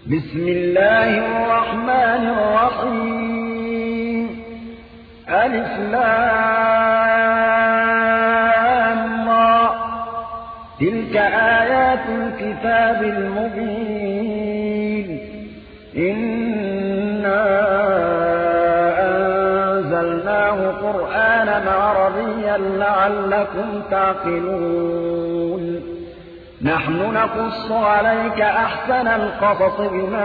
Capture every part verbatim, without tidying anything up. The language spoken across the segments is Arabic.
بسم الله الرحمن الرحيم ألف لام را تلك آيات الكتاب المبين إنا أنزلناه قرآنا عربيا لعلكم تعقلون نحن نقص عليك أحسن القصص بما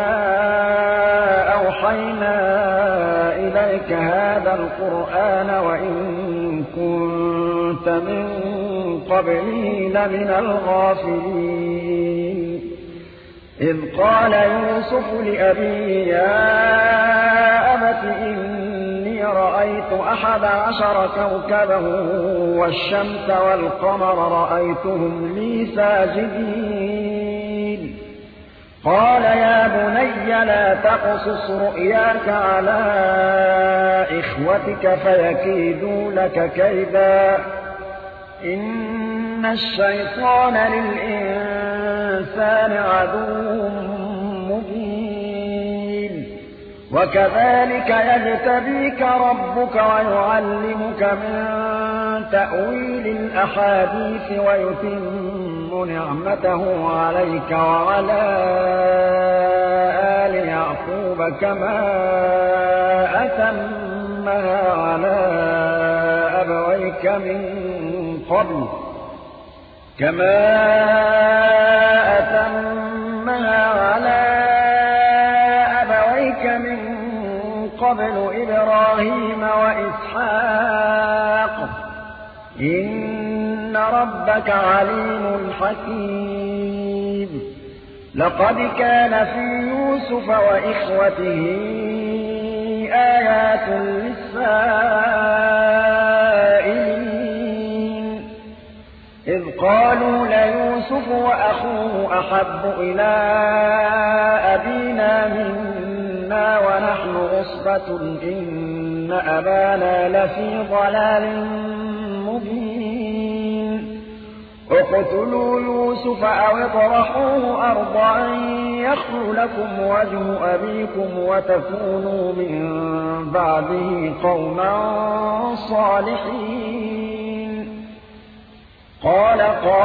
أوحينا إليك هذا القرآن وإن كنت من قبله لمن الغافلين إذ قال يوسف لأبيه يا أبت إني رأيت أحد عشر كوكبا والشمس والقمر رأيتهم لي ساجدين قال يا بني لا تقصص رؤياك على إخوتك فيكيدوا لك كيدا إن الشيطان للإنسان عدو مبين وكذلك يجتبيك ربك ويعلمك من تأويل الأحاديث ويتم نعمته عليك وعلى آل يعقوب كما أتمها على أبويك من قبل كما أتمها على أبويك من قبل إبراهيم وإسحاق إن ربك عليم حكيم لقد كان في يوسف وإخوته آيات للسائلين إذ قالوا ليوسف وأخوه أحب إلى أبينا منا ونحن عصبة إن أبانا لفي ضلال مبين اقتلوا يوسف أو اطرحوه أرضا يخل لكم وجه أبيكم وتكونوا من بعده قوما صالحين قال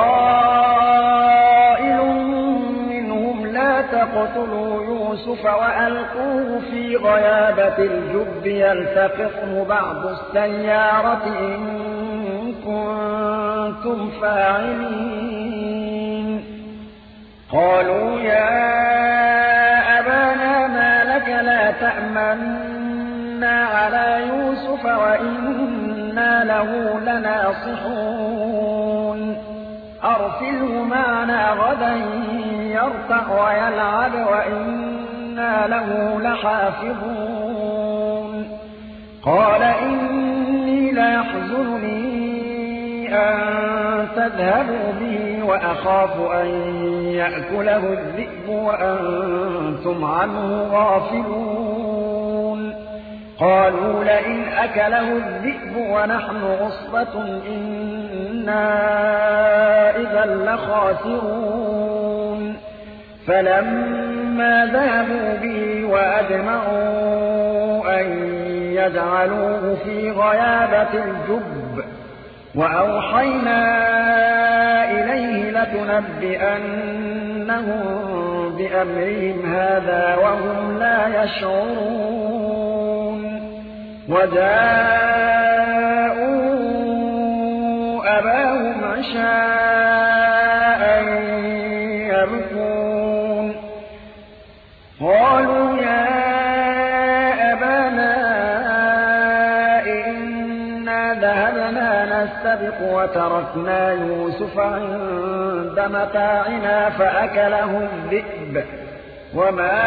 قائل منهم لا تقتلوا يوسف وألقوه في غيابة الجب يلتقطه بعض السيارة إن كنتم فاعلين قالوا يا أبانا ما لك لا تأمنا على يوسف وإنا له لناصحون أرسله معنا غدا يرتع ويلعب وإنا له لحافظون قال إني ليحزنني أن تذهبوا به وأخاف أن يأكله الذئب وأنتم عنه غافلون قالوا لئن أكله الذئب ونحن عصبة إنا إذا لخاسرون فلما ذهبوا به وأجمعوا أن يجعلوه في غيابة الجب وأوحينا إليه لتنبئنهم بأمرهم هذا وهم لا يشعرون وجاءوا أباهم عشاء يبكون قالوا يا أبانا إنا ذهبنا نستبق وتركنا يوسف عند متاعنا فأكله الذئب وما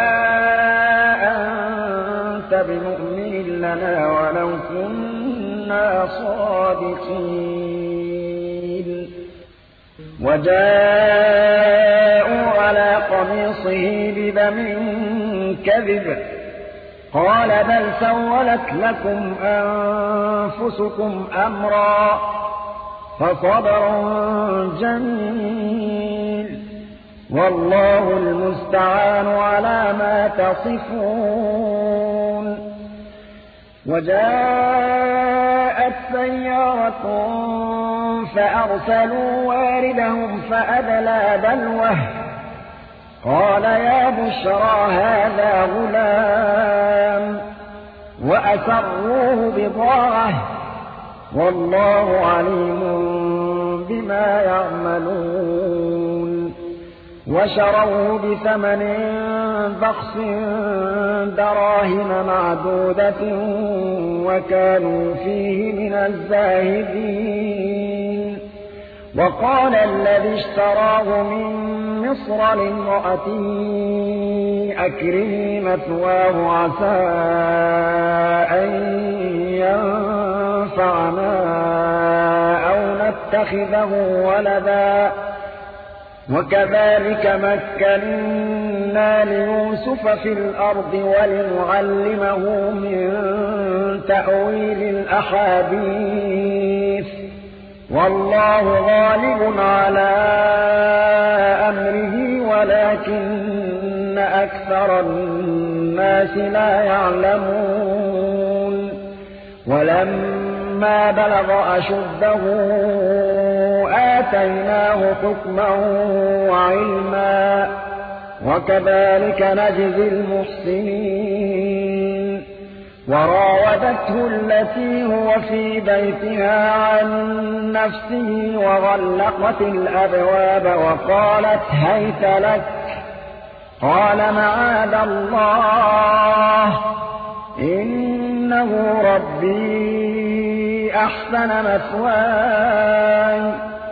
أنت بمؤمن لنا ولو كنا صادقين وجاءوا على قميصه بدم كذب قال بل سولت لكم أنفسكم أمرا فصبر جميل والله المستعان على ما تصفون وجاءت سيارة فأرسلوا واردهم فأدلى دلوه قال يا بشرى هذا غلام وأسروه بضاعة والله عليم بما يعملون وشروه بثمن بخس دراهم معدودة وكانوا فيه من الزاهدين وقال الذي اشتراه من مصر لامرأته أكرمي مثواه عسى أن ينفعنا أو نتخذه ولدا وكذلك مكنا ليوسف في الأرض ولنعلمه من تأويل الأحاديث والله غالب على أمره ولكن أكثر الناس لا يعلمون ولما بلغ أشده آتيناه حكما وعلما وكذلك نجزي المحسنين وراودته التي هو في بيتها عن نفسه وغلقت الأبواب وقالت هيت لك قال معاذ الله إنه ربي أحسن مثواي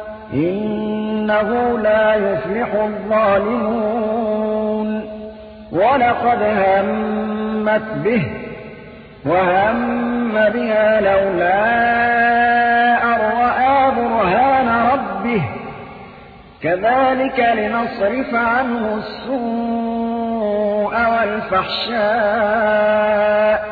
إنه لا يفلح الظالمون ولقد همت به وهم بها لولا أن رأى برهان ربه كذلك لنصرف عنه السوء والفحشاء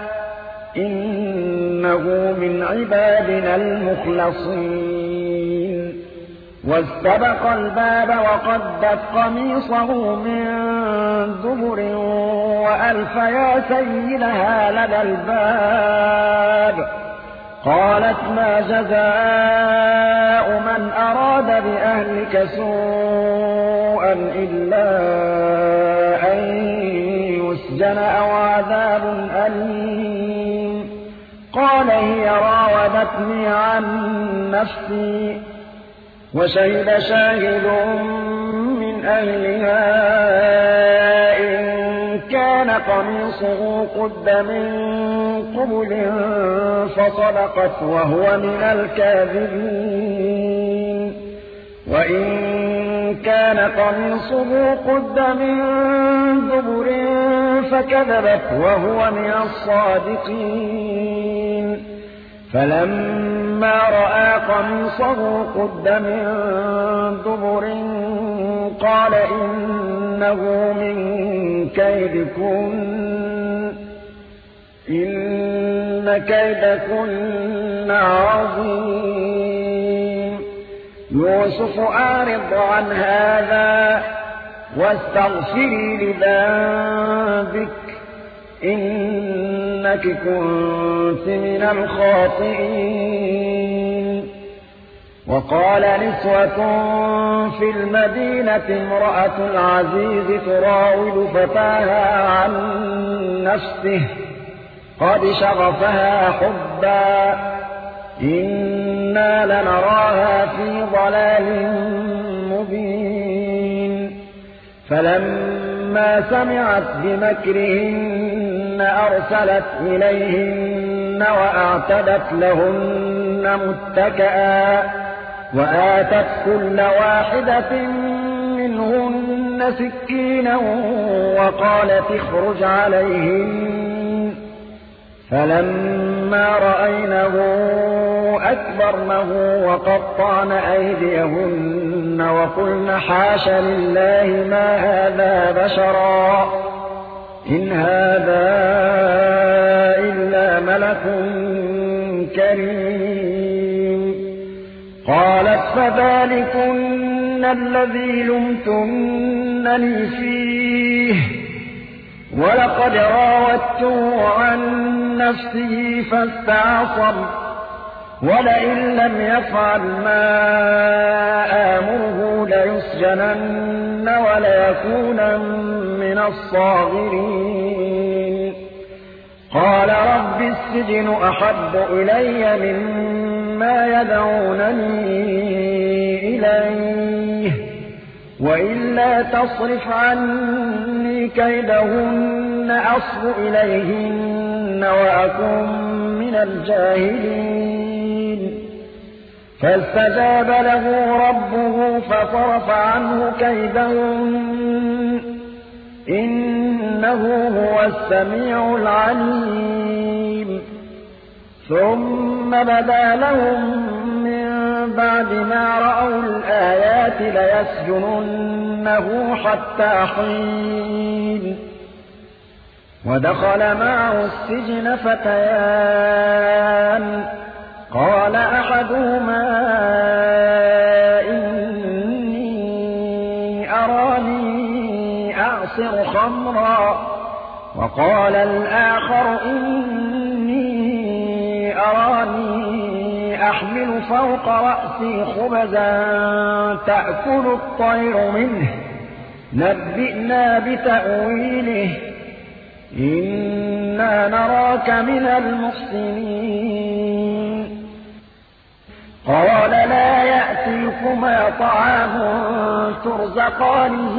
إنه من عبادنا المخلصين واستبق الباب وقدت قميصه من دبر وألف يا سيدها لدى الباب قالت ما جزاء من أراد بأهلك سوءا إلا أن يسجن أو عذاب أليم قال هي راودتني عن نفسي وشهد شاهد من أهلها إن كان قميصه قد من قبل فصدقت وهو من الكاذبين وإن كان قميصه قد من دبر فكذبت وهو من الصادقين فلما رأى قميصه قد من دبر قال إنه من كيدكن إن كيدكن عظيم يوسف أعرض عن هذا واستغفري لذنبك إنك كنت من الخاطئين وقال نسوة في المدينة امرأة العزيز تراود فتاها عن نفسه قد شغفها حبا إنا لنراها في ضلال مبين فلما سمعت بمكرهن أرسلت إليهن وأعتدت لهن متكئا وآتت كل واحدة منهن سكينا وقالت اخرج عليهن فلما رأينه أكبرنه وقطعن أيديهن وقلن حاش لله ما هذا بشرا إن هذا إلا ملك كريم قالت فذلكن الذي لمتنني فيه ولقد راودته عن نفسه فاستعصم ولئن لم يفعل ما آمره ليسجنن وليكونن من الصاغرين قال رب السجن أحب إلي مما يدعونني إليه وإلا تصرف عني كيدهن أصب إليهن وأكن من الجاهلين فاستجاب له ربه فصرف عنه كيدهن إنه هو السميع العليم ثم بدا لهم من بعد ما رأوا الآيات ليسجننه حتى حين ودخل معه السجن فتيان قال أحدهما إني أراني أعصر خمرا وقال الآخر إني أراني أحمل فوق رأسي خبزا تأكل الطير منه نبئنا بتأويله إنا نراك من المحسنين قال لا يأتيكما طعام ترزقانه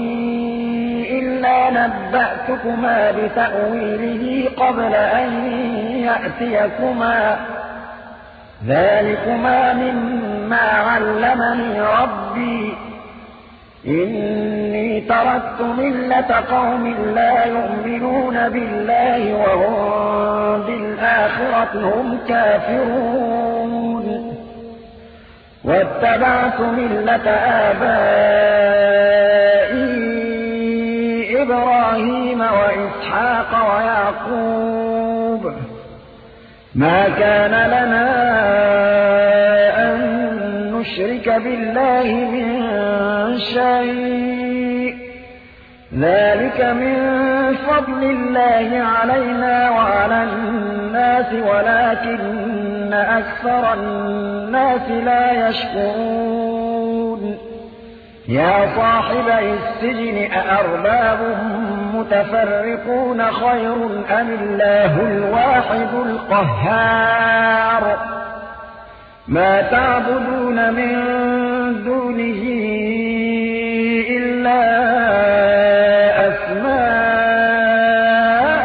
إلا نبأتكما بتأويله قبل أن يأتيكما ذلكما مما علمني ربي إني تركت ملة قوم لا يؤمنون بالله وهم بالآخرة هم كافرون واتبعت ملة آبائي إبراهيم وإسحاق ويعقوب ما كان لنا أن نشرك بالله من شيء ذلك من فضل الله علينا وعلى الناس ولكن أكثر الناس لا يشكرون يا صاحبي السجن أأرباب متفرقون خير أم الله الواحد القهار ما تعبدون من دونه إلا أسماء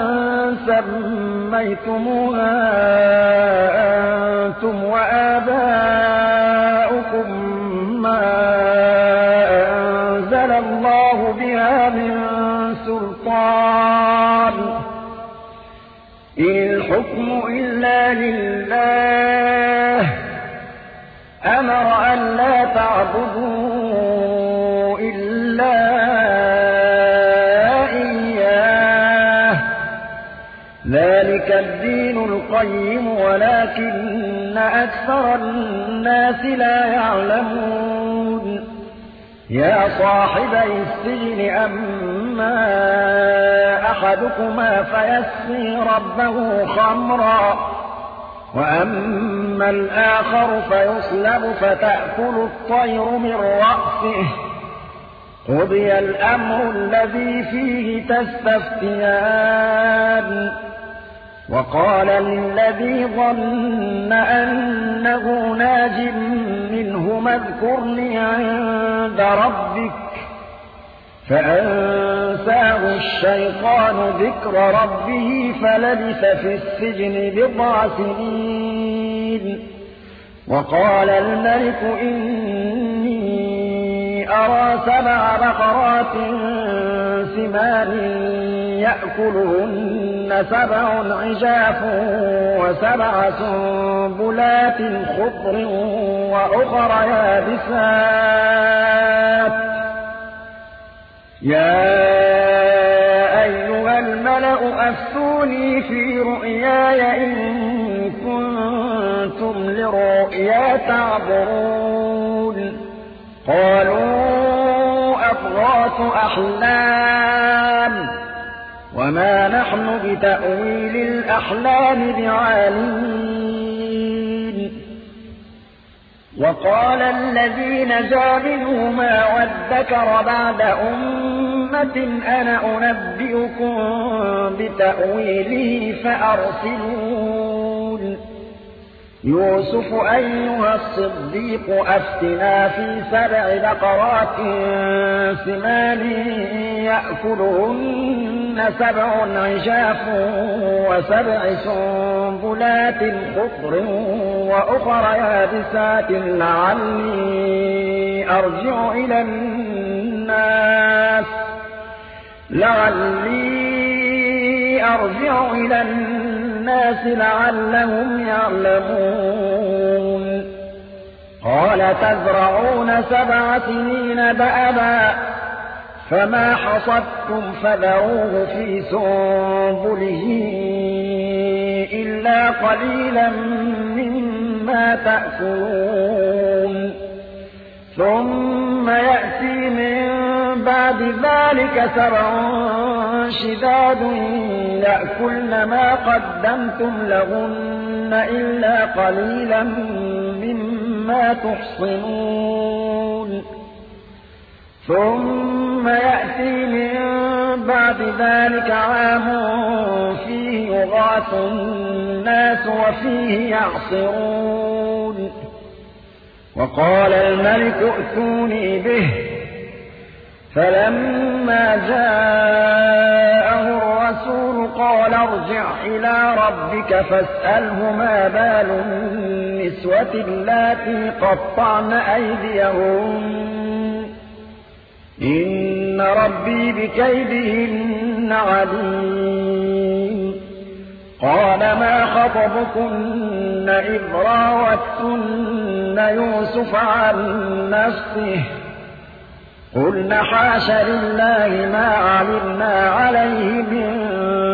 سميتموها أنتم وآباؤكم ما أنزل الله بها من سلطان إن الحكم إلا لله أمر أن لا تعبدوا إلا إياه ذلك الدين القيم ولكن أكثر الناس لا يعلمون يا صاحبي السجن أما أحدكما فيسقي ربه خمرا وأما الآخر فيصلب فتأكل الطير من رأسه قضي الأمر الذي فيه تستفتيان وقال للذي ظن أنه ناج منهما اذكرني عند ربك فأنساه الشيطان ذكر ربه فلبث في السجن بضع سنين وقال الملك إني أرى سبع بقرات سمان يأكلهن سبع عجاف وسبع سنبلات خضر وأخر يابسات يا أيها الملأ أفتوني في رؤياي إن كنتم للرؤيا تعبرون قالوا أضغاث أحلام وما نحن بتأويل الأحلام بعالمين. وقال الذين نجا منهما وادكر بعد أمة أنا أنبئكم بتأويله فأرسلون. يوسف أيها الصديق أفتنا في سبع بقرات سمان يأكلهن سبع عجاف وسبع سنبلات خضر وأخر يابسات لعلي أرجع إلى الناس لعلي أرجع إلى الناس لعلهم يعلمون. قال تزرعون سبع سنين دأبا فما حصدتم فذروه في سنبله إلا قليلا مما تأكلون. ثم يأتي من بعد ذلك سبع شداد يأكلن ما قدمتم لهن إلا قليلا مما تحصنون. ثم يأتي من بعد ذلك عام فيه يغاث الناس وفيه يعصرون. وقال الملك ائتوني به فلما جاءه الرسول قال ارجع إلى ربك فاسأله ما بال النسوة اللاتي قطعن أيديهن إن ربي بكيدهن عليم. قال ما خطبكن إذ راوتن يوسف عن نفسه قلنا حاش لله ما علمنا عليه من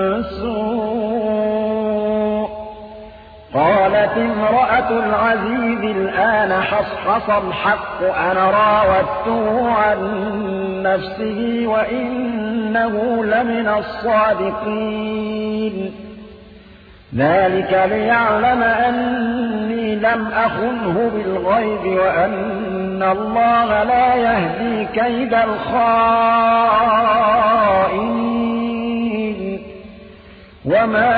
سوء. قالت امرأة العزيز الآن حصحص الحق أنا راودته عن نفسه وإنه لمن الصادقين. ذلك ليعلم أني لم أخنه بالغيب وأن الله لا يهدي كيد الخائنين. وما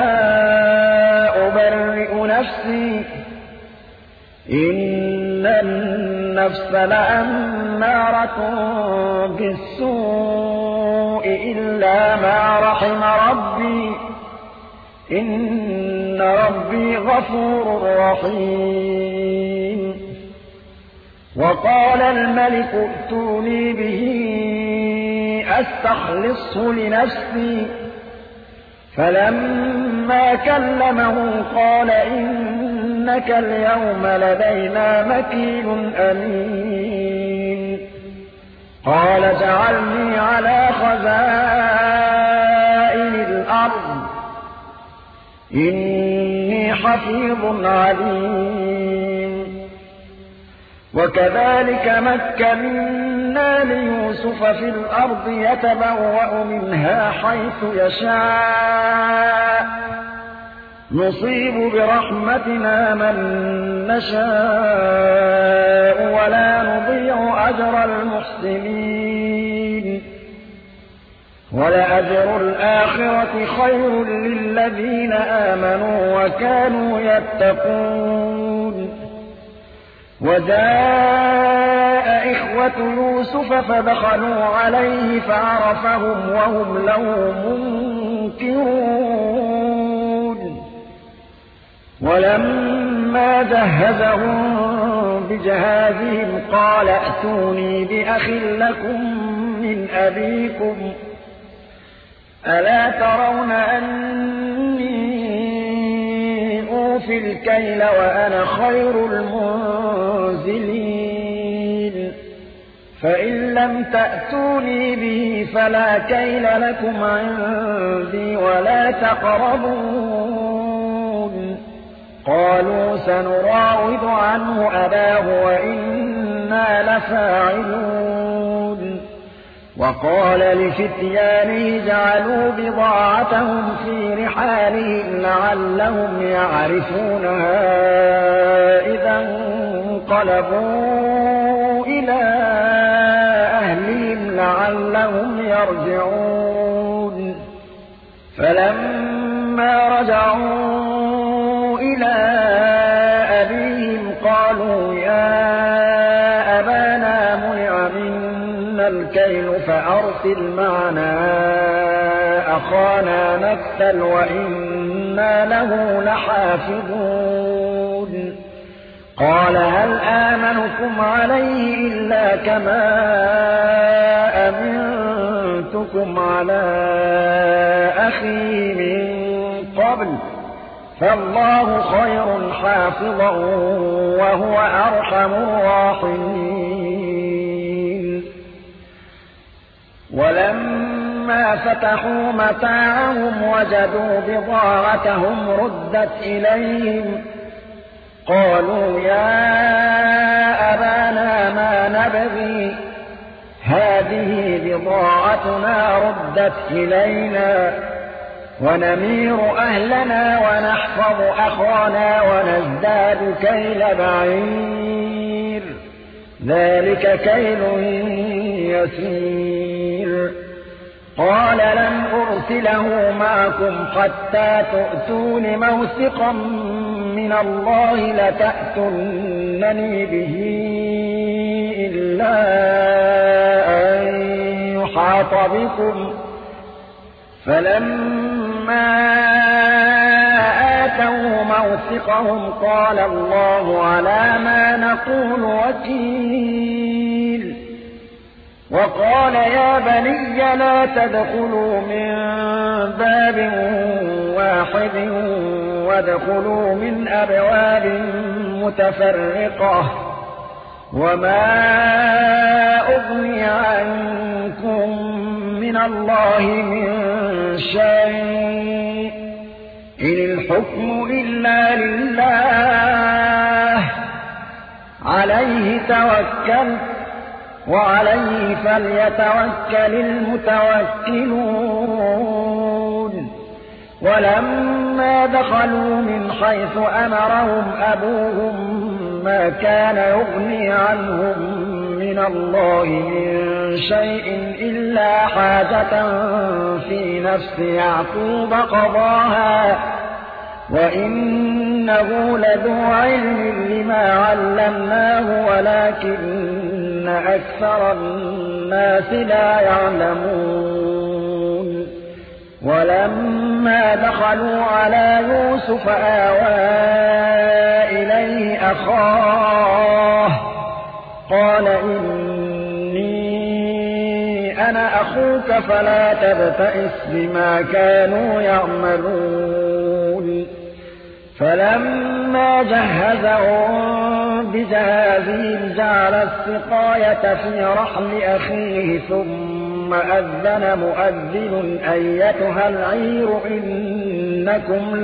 أبرئ نفسي إن النفس لأمارة بالسوء إلا ما رحم ربي إن ربي غفور رحيم. وقال الملك ائتوني به أستخلصه لنفسي فلما كلمه قال إنك اليوم لدينا مكين أمين. قال اجعلني على خزائن الأرض إني حفيظ عليم. وكذلك مكنا ليوسف في الأرض يتبوأ منها حيث يشاء نصيب برحمتنا من نشاء ولا نضيع أجر المحسنين. ولأجر الآخرة خير للذين آمنوا وكانوا يتقون. وجاء إخوة يوسف فدخلوا عليه فعرفهم وهم له منكرون. ولما جهزهم بجهازهم قال ائتوني بأخ لكم من أبيكم ألا ترون أني أوفي الكيل وأنا خير المنزلين. فإن لم تأتوني به فلا كيل لكم عندي ولا تقربون. قالوا سنراود عنه أباه وإنا لفاعلون. وقال لفتيانه جعلوا بضاعتهم في رحالهم لعلهم يعرفونها إذا انقلبوا إلى أهلهم لعلهم يرجعون فلما رجعوا إلى أبيهم قالوا يا أبانا منع منا الكيل فأرسل معنا أخانا نكتل وإنا له لحافظون قال هل آمنكم عليه إلا كما أمنتكم على أخيه من قبل فالله خير حافظا وهو أرحم الراحمين ولما فتحوا متاعهم وجدوا بضاعتهم ردت إليهم قالوا يا أبانا ما نبغي هذه بضاعتنا ردت إلينا ونمير أهلنا ونحفظ أخانا ونزداد كيل بعير ذلك كيل يسير قال لن أرسله معكم حتى تؤتون موثقا من الله لتأتونني به إلا أن يحاط بكم فلما آتوا موثقهم قال الله على ما نقول وكيل وقال يا بني لا تدخلوا من باب واحد وادخلوا من أبواب متفرقة وما أغني عنكم من الله من شيء إن الحكم إلا لله عليه توكلت وعليه فليتوكل المتوكلون ولما دخلوا من حيث أمرهم أبوهم ما كان يغني عنهم من الله من شيء إلا حاجة في نفس يعقوب قضاها وإنه لذو علم لما علمناه ولكن أكثر الناس لا يعلمون ولما دخلوا على يوسف آوى إليه أخاه قال إني أنا أخوك فلا تبتئس بما كانوا يعملون فلما جهزهم بجهازهم جعل السقاية في رحل أخيه ثم أذن مؤذن أيتها العير إنكم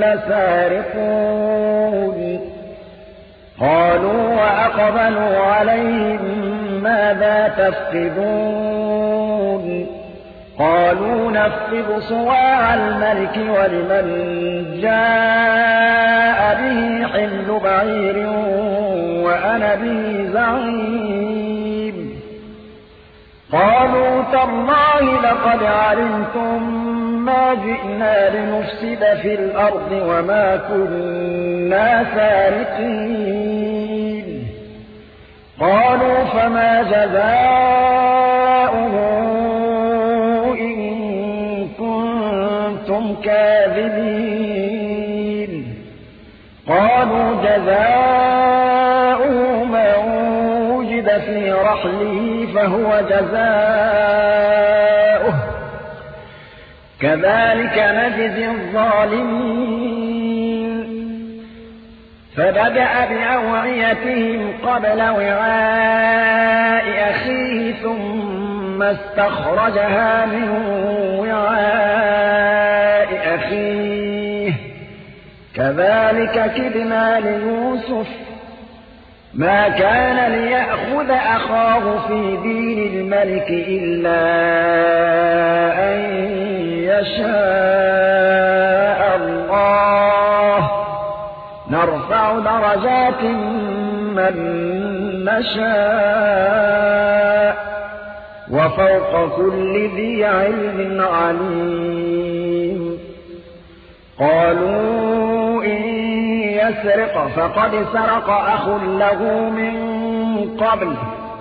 لسارقون قالوا وأقبلوا عليهم ماذا تفقدون قالوا نفقد صواع الملك ولمن جاء به حمل بعير وأنا به زعيم قالوا تالله لقد علمتم ما جئنا لنفسد في الأرض وما كنا سارقين قالوا فما جزاؤه إن كنتم كاذبين قالوا جزاؤه من وجد في رحله فهو جزاؤه كذلك نجزي الظالمين فبدأ بأوعيتهم قبل وعاء أخيه ثم استخرجها من وعاء أخيه كذلك كدنا ليوسف ما كان ليأخذ أخاه في دين الملك إلا أن يشاء الله نرفع درجات من نشاء وفوق كل ذي علم عليم. قالوا إن يسرق فقد سرق أخ له من قبل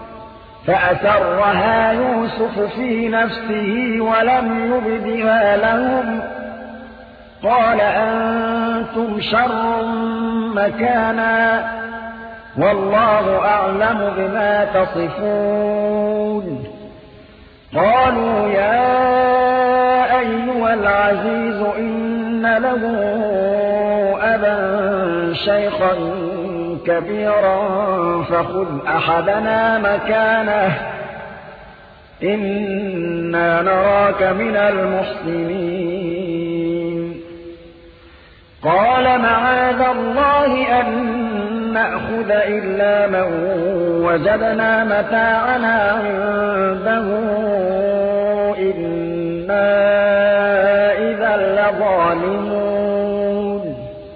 فأسرها يوسف في نفسه ولم يبدها لهم قال أنتم شر مكانا والله أعلم بما تصفون. قالوا يا أيها العزيز إن له أبا شيخا كبيرا فخذ أحدنا مكانه إنا نراك من المحسنين. قال معاذ الله أن نأخذ إلا من وجدنا متاعنا عنده إنا إذا لظالمون.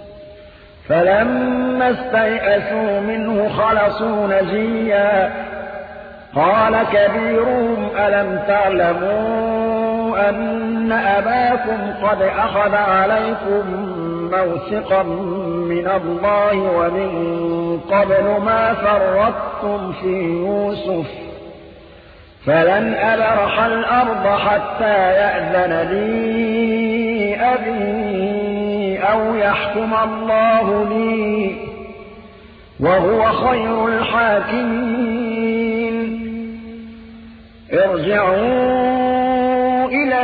فلما استيئسوا منه خلصوا نجيا قال كبيرهم ألم تعلموا أن أباكم قد أخذ عليكم موثقا من الله ومن قبل ما فرطتم في يوسف فلن أبرح الأرض حتى يأذن لي أبي أو يحكم الله لي وهو خير الحاكمين. ارجعوا إلى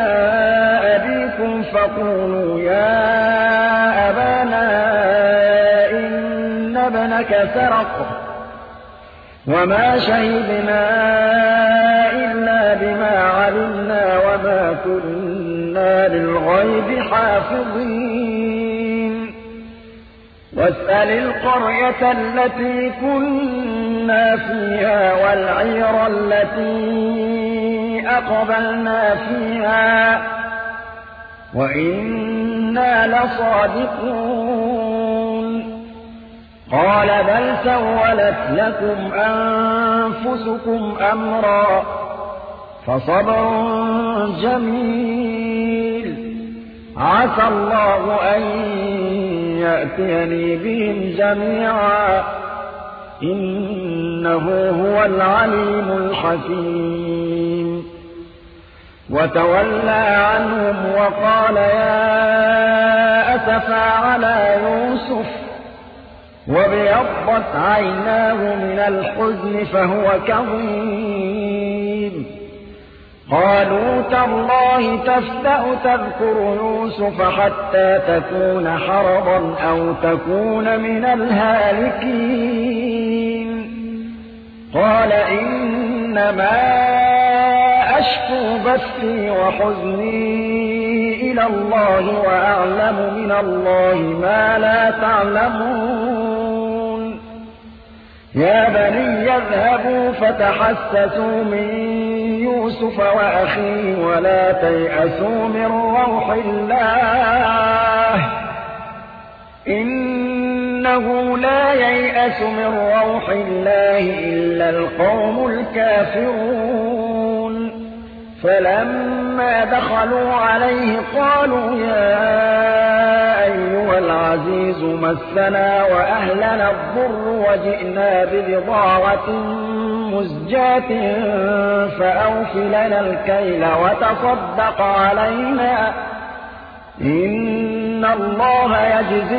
أبيكم فقولوا يا أبانا إن ابنك سرق وما شهدنا إلا بما علمنا وما كنا للغيب حافظين. واسأل القرية التي كنا فيها والعير التي أقبلنا فيها وإنا لصادقون. قال بل سولت لكم أنفسكم أمرا فصبر جميل عسى الله أن يأتيني بهم جميعا إنه هو العليم الحكيم. وتولى عنهم وقال يا أسفى على يوسف وابيضت عيناه من الحزن فهو كظيم. قالوا تالله تفتأ تذكر يوسف حتى تكون حرضا أو تكون من الهالكين. قال إنما أشكو بثي وحزني إلى الله وأعلم من الله ما لا تعلمون. يا بني اذهبوا فتحسسوا من يوسف وأخيه ولا تيأسوا من روح الله إنه لا ييأس من روح الله إلا القوم الكافرون. فلما دخلوا عليه قالوا يا أيها العزيز مسنا وأهلنا الضر وجئنا ببضاعة مزجاة فأوف لنا الكيل وتصدق علينا إن الله يجزي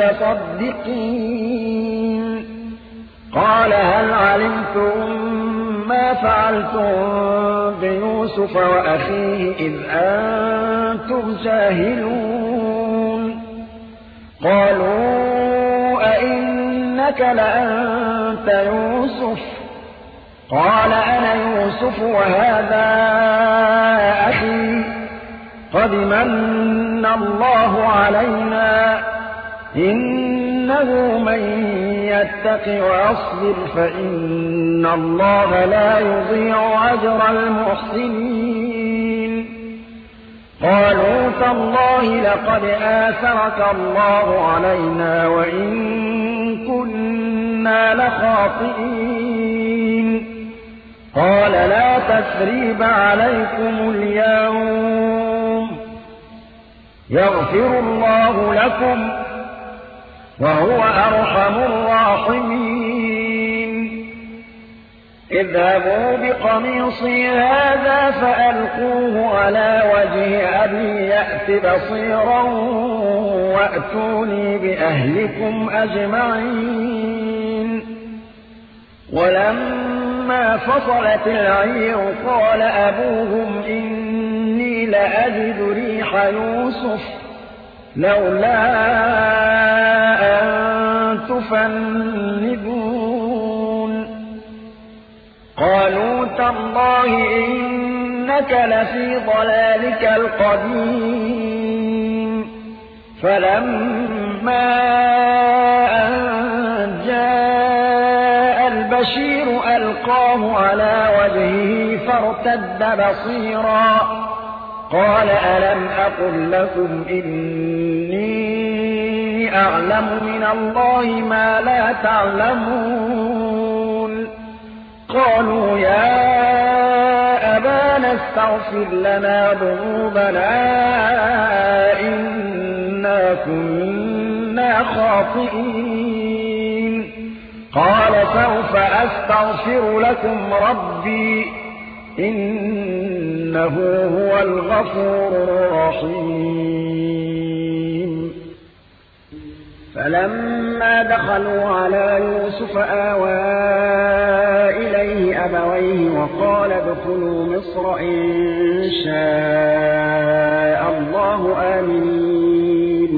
المتصدقين. قال هل علمتم ما فعلتم بيوسف وأخيه إذ أنتم جاهلون؟ قالوا أئنك لأنت يوسف؟ قال أنا يوسف وهذا أخي قد من الله علينا إن إنه من يتق ويصبر فإن الله لا يضيع أجر المحسنين قالوا تالله لقد آثرك الله علينا وإن كنا لخاطئين قال لا تثريب عليكم اليوم يغفر الله لكم وهو أرحم الراحمين اذهبوا بقميصي هذا فألقوه على وجه أبي يأت بصيرا وأتوني بأهلكم أجمعين ولما فصلت العير قال أبوهم إني لأجد ريح يوسف لولا أن تفندون قالوا تالله إنك لفي ضلالك القديم فلما أن جاء البشير ألقاه على وجهه فارتد بصيرا قال ألم أقل لكم إني أعلم من الله ما لا تعلمون قالوا يا أبانا استغفر لنا ذنوبنا إنا كنا خاطئين قال سوف أستغفر لكم ربي إنه هو الغفور الرحيم فلما دخلوا على يوسف آوى إليه أبويه وقال ادخلوا مصر إن شاء الله آمين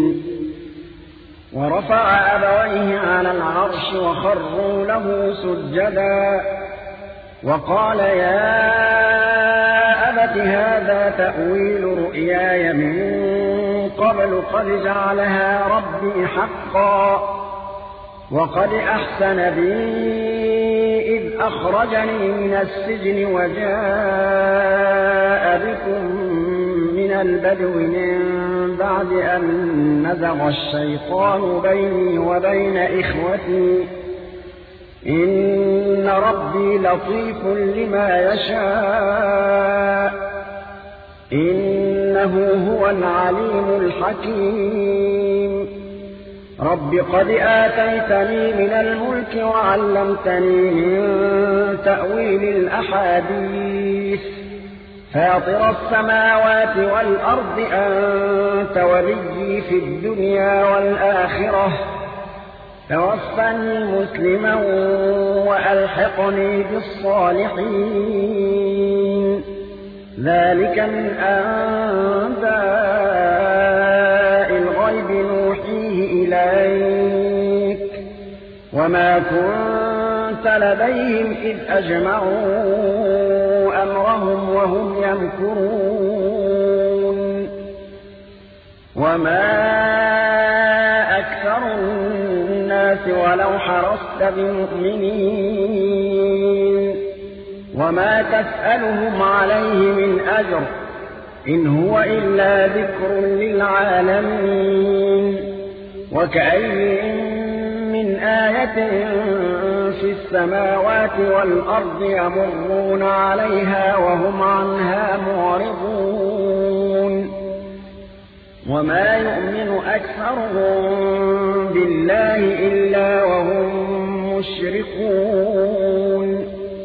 ورفع أبويه على العرش وخروا له سجدا وقال يا أبت هذا تأويل رؤياي من قبل قد جعلها ربي حقا وقد أحسن بي إذ أخرجني من السجن وجاء بكم من البدو من بعد أن نزغ الشيطان بيني وبين إخوتي إن ربي لطيف لما يشاء إنه هو العليم الحكيم رب قد آتيتني من الملك وعلمتني من تأويل الأحاديث فاطر السماوات والأرض أنت وليي في الدنيا والآخرة توفني مسلما وألحقني بالصالحين ذلك من أنباء الغيب نوحيه إليك وما كنت لديهم إذ أجمعوا أمرهم وهم يمكرون وما أكثر الناس ولو حرصت بمؤمنين وما تسألهم عليه من أجر إن هو إلا ذكر للعالمين وكأي من آية في السماوات والأرض يمرون عليها وهم عنها معرضون وما يؤمن أكثرهم بالله إلا وهم مشركون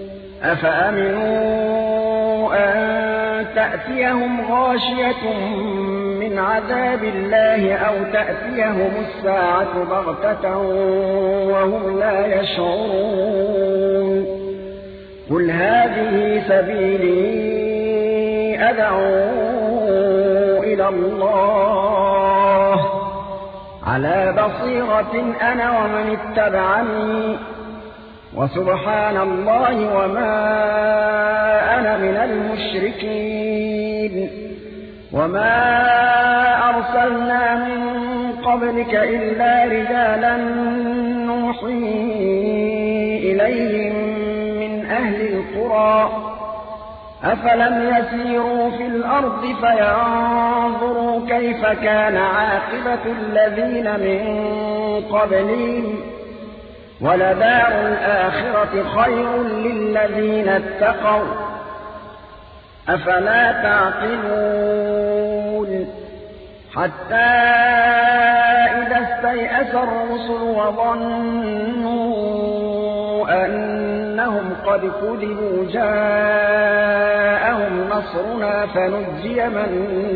أفأمنوا أن تأتيهم غاشية من عذاب الله أو تأتيهم الساعة بغتة وهم لا يشعرون قل هذه سبيلي أدعو إلى الله على بصيرة أنا ومن اتبعني وسبحان الله وما أنا من المشركين وما أرسلنا من قبلك قبلك إلا رجالا نوحي إليهم من أهل القرى أفلم يسيروا في الأرض فينظروا كيف كان عاقبة الذين من قبلهم ولدار الآخرة خير للذين اتقوا أفلا تعقلون حتى إذا استيأس الرسل وظنوا أنهم قد كذبوا جاءهم نصرنا فنجي من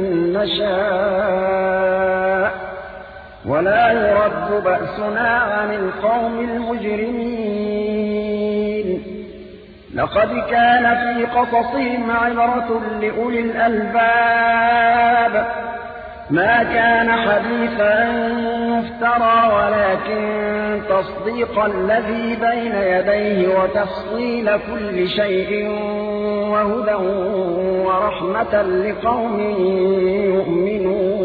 نشاء ولا يرد بأسنا عن القوم المجرمين لقد كان في قصصهم عبرة لأولي الألباب ما كان حديثا يفترى ولكن تصديق الذي بين يديه وتفصيل كل شيء وهدى ورحمة لقوم يؤمنون